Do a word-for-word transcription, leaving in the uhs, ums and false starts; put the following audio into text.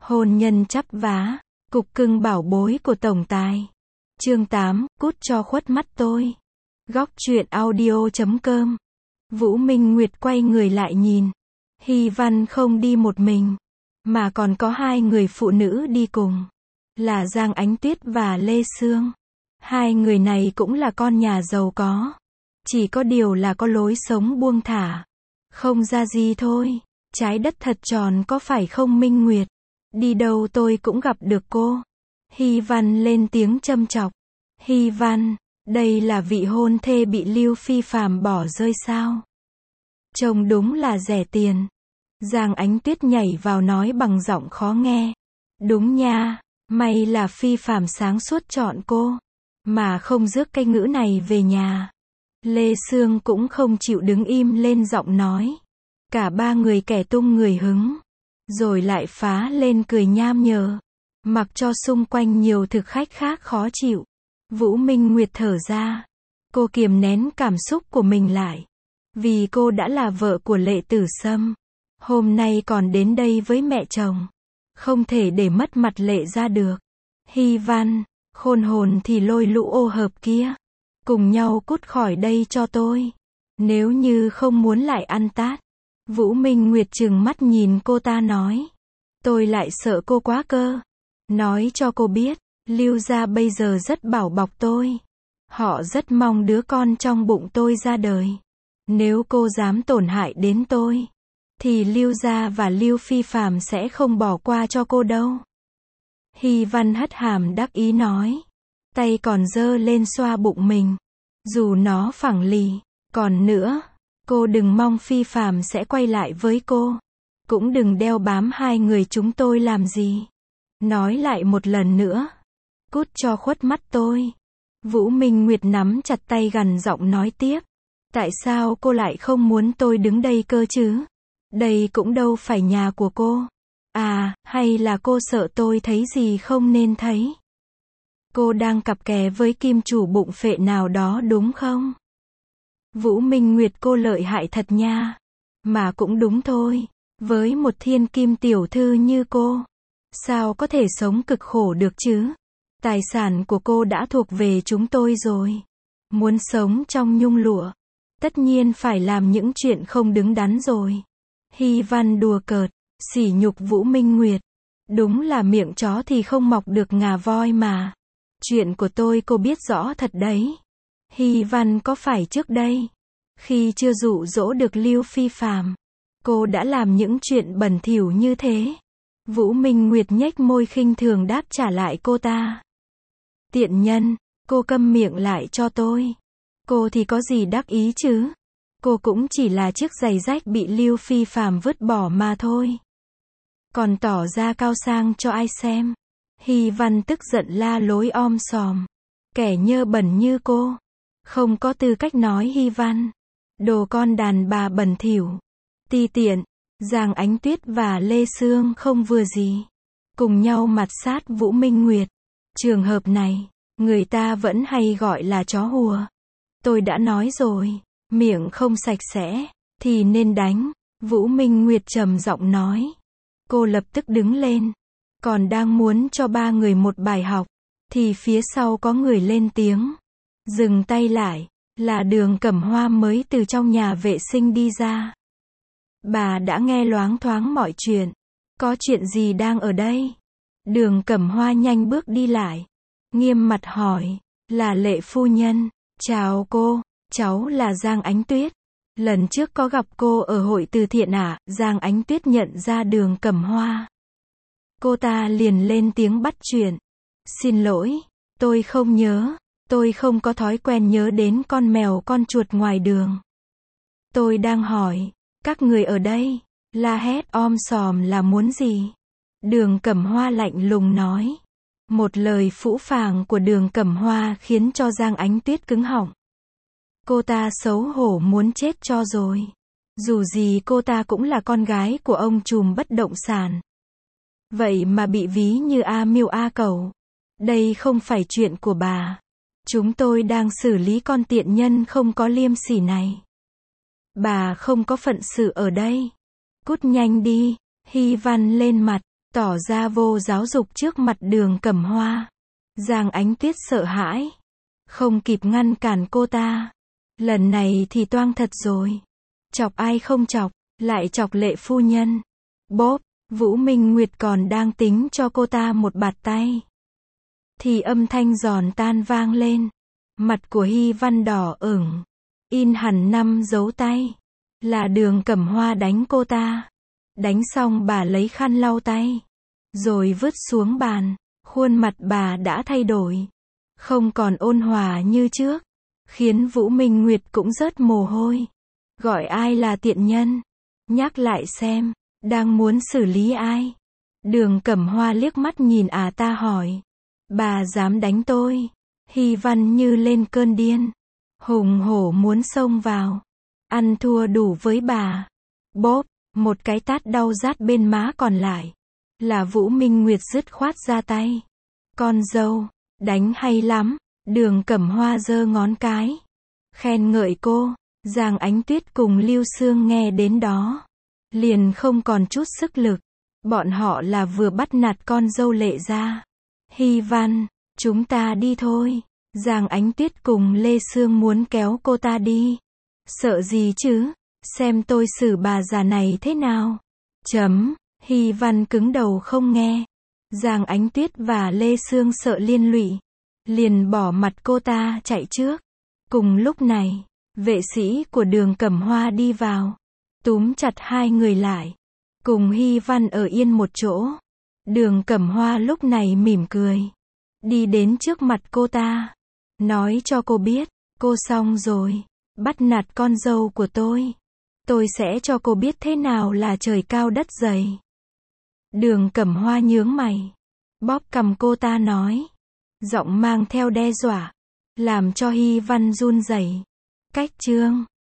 Hôn nhân chắp vá, cục cưng bảo bối của tổng tài. Chương tám, cút cho khuất mắt tôi. Góc truyện audio chấm com. Vũ Minh Nguyệt quay người lại nhìn. Hy Văn không đi một mình, mà còn có hai người phụ nữ đi cùng. Là Giang Ánh Tuyết và Lê Sương. Hai người này cũng là con nhà giàu có. Chỉ có điều là có lối sống buông thả. Không ra gì thôi. Trái đất thật tròn có phải không Minh Nguyệt? Đi đâu tôi cũng gặp được cô. Hy Văn lên tiếng châm chọc. Hy Văn, đây là vị hôn thê bị Lưu Phi Phàm bỏ rơi sao? Trông đúng là rẻ tiền. Giang Ánh Tuyết nhảy vào nói bằng giọng khó nghe. Đúng nha, may là Phi Phàm sáng suốt chọn cô, mà không rước cái ngữ này về nhà. Lê Sương cũng không chịu đứng im lên giọng nói. Cả ba người kẻ tung người hứng, rồi lại phá lên cười nham nhở, mặc cho xung quanh nhiều thực khách khác khó chịu. Vũ Minh Nguyệt thở ra. Cô kiềm nén cảm xúc của mình lại. Vì cô đã là vợ của Lệ Tử Sâm. Hôm nay còn đến đây với mẹ chồng. Không thể để mất mặt Lệ ra được. Hy Văn, khôn hồn thì lôi lũ ô hợp kia. Cùng nhau cút khỏi đây cho tôi. Nếu như không muốn lại ăn tát. Vũ Minh Nguyệt trừng mắt nhìn cô ta nói. Tôi lại sợ cô quá cơ. Nói cho cô biết, Lưu gia bây giờ rất bảo bọc tôi. Họ rất mong đứa con trong bụng tôi ra đời. Nếu cô dám tổn hại đến tôi, thì Lưu gia và Lưu Phi Phàm sẽ không bỏ qua cho cô đâu. Hy Văn hất hàm đắc ý nói. Tay còn giơ lên xoa bụng mình. Dù nó phẳng lì. Còn nữa, cô đừng mong Phi Phàm sẽ quay lại với cô. Cũng đừng đeo bám hai người chúng tôi làm gì. Nói lại một lần nữa. Cút cho khuất mắt tôi. Vũ Minh Nguyệt nắm chặt tay gằn giọng nói tiếp. Tại sao cô lại không muốn tôi đứng đây cơ chứ? Đây cũng đâu phải nhà của cô. À, hay là cô sợ tôi thấy gì không nên thấy? Cô đang cặp kè với kim chủ bụng phệ nào đó đúng không? Vũ Minh Nguyệt cô lợi hại thật nha. Mà cũng đúng thôi. Với một thiên kim tiểu thư như cô, sao có thể sống cực khổ được chứ? Tài sản của cô đã thuộc về chúng tôi rồi. Muốn sống trong nhung lụa, tất nhiên phải làm những chuyện không đứng đắn rồi. Hy Văn đùa cợt, sỉ nhục Vũ Minh Nguyệt. Đúng là miệng chó thì không mọc được ngà voi mà. Chuyện của tôi cô biết rõ thật đấy. Hy Văn có phải trước đây, khi chưa dụ dỗ được Lưu Phi Phàm, cô đã làm những chuyện bẩn thỉu như thế? Vũ Minh Nguyệt nhếch môi khinh thường đáp trả lại cô ta. Tiện nhân, cô câm miệng lại cho tôi. Cô thì có gì đắc ý chứ? Cô cũng chỉ là chiếc giày rách bị Lưu Phi Phàm vứt bỏ mà thôi. Còn tỏ ra cao sang cho ai xem? Hy Văn tức giận la lối om sòm. Kẻ nhơ bẩn như cô, không có tư cách nói Hy Văn. Đồ con đàn bà bẩn thỉu, ti tiện. Giang Ánh Tuyết và Lê Sương không vừa gì, cùng nhau mặt sát Vũ Minh Nguyệt. Trường hợp này, người ta vẫn hay gọi là chó hùa. Tôi đã nói rồi, miệng không sạch sẽ, thì nên đánh. Vũ Minh Nguyệt trầm giọng nói. Cô lập tức đứng lên. Còn đang muốn cho ba người một bài học, thì phía sau có người lên tiếng. Dừng tay lại, là Đường Cẩm Hoa mới từ trong nhà vệ sinh đi ra. Bà đã nghe loáng thoáng mọi chuyện. Có chuyện gì đang ở đây? Đường Cẩm Hoa nhanh bước đi lại, nghiêm mặt hỏi. Là Lệ phu nhân. Chào cô, cháu là Giang Ánh Tuyết. Lần trước có gặp cô ở hội từ thiện à? Giang Ánh Tuyết nhận ra Đường Cẩm Hoa. Cô ta liền lên tiếng bắt chuyện. Xin lỗi, tôi không nhớ. Tôi không có thói quen nhớ đến con mèo con chuột ngoài đường. Tôi đang hỏi, các người ở đây, la hét om sòm là muốn gì? Đường Cẩm Hoa lạnh lùng nói. Một lời phũ phàng của Đường Cẩm Hoa khiến cho Giang Ánh Tuyết cứng họng. Cô ta xấu hổ muốn chết cho rồi. Dù gì cô ta cũng là con gái của ông trùm bất động sản. Vậy mà bị ví như A Miêu A Cẩu. Đây không phải chuyện của bà. Chúng tôi đang xử lý con tiện nhân không có liêm sỉ này. Bà không có phận sự ở đây. Cút nhanh đi. Hy Văn lên mặt. tỏ ra vô giáo dục trước mặt Đường Cẩm Hoa. Giang Ánh Tuyết sợ hãi, không kịp ngăn cản cô ta. Lần này thì toang thật rồi. Chọc ai không chọc, lại chọc Lệ phu nhân. Bốp, Vũ Minh Nguyệt còn đang tính cho cô ta một bạt tay, thì âm thanh giòn tan vang lên. Mặt của Hy Văn đỏ ửng, in hẳn năm dấu tay. Là Đường Cẩm Hoa đánh cô ta. Đánh xong bà lấy khăn lau tay, rồi vứt xuống bàn. Khuôn mặt bà đã thay đổi, không còn ôn hòa như trước, khiến Vũ Minh Nguyệt cũng rớt mồ hôi. Gọi ai là tiện nhân? Nhắc lại xem, đang muốn xử lý ai? Đường Cẩm Hoa liếc mắt nhìn à ta hỏi. Bà dám đánh tôi? Hy Văn như lên cơn điên, hùng hổ muốn xông vào, ăn thua đủ với bà. Bốp, một cái tát đau rát bên má còn lại. Là Vũ Minh Nguyệt dứt khoát ra tay. Con dâu, đánh hay lắm. Đường Cẩm Hoa giơ ngón cái, khen ngợi cô. Giang Ánh Tuyết cùng Lưu Sương nghe đến đó, liền không còn chút sức lực. Bọn họ là vừa bắt nạt con dâu Lệ gia. Hy Văn, chúng ta đi thôi. Giang Ánh Tuyết cùng Lê Sương muốn kéo cô ta đi. Sợ gì chứ, xem tôi xử bà già này thế nào. Chấm. Hy Văn cứng đầu không nghe. Giang Ánh Tuyết và Lê Sương sợ liên lụy, liền bỏ mặt cô ta chạy trước. Cùng lúc này, vệ sĩ của Đường Cẩm Hoa đi vào, túm chặt hai người lại, cùng Hy Văn ở yên một chỗ. Đường Cẩm Hoa lúc này mỉm cười, đi đến trước mặt cô ta, nói cho cô biết, cô xong rồi, bắt nạt con dâu của tôi. Tôi sẽ cho cô biết thế nào là trời cao đất dày. Đường Cẩm Hoa nhướng mày, bóp cằm cô ta nói, giọng mang theo đe dọa, làm cho Hy Văn run rẩy. Cách chương